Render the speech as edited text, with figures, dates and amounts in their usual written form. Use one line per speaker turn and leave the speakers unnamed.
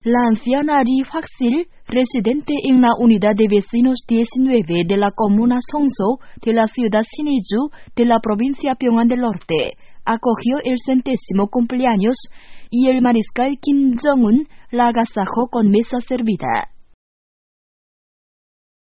La anciana Ri Huaxil, residente en la unidad de vecinos 19 de la comuna Songso de la ciudad Sinuiju de la provincia Pyongan del Norte, acogió el 100º cumpleaños y el mariscal Kim Jong-un la agasajó con mesa servida.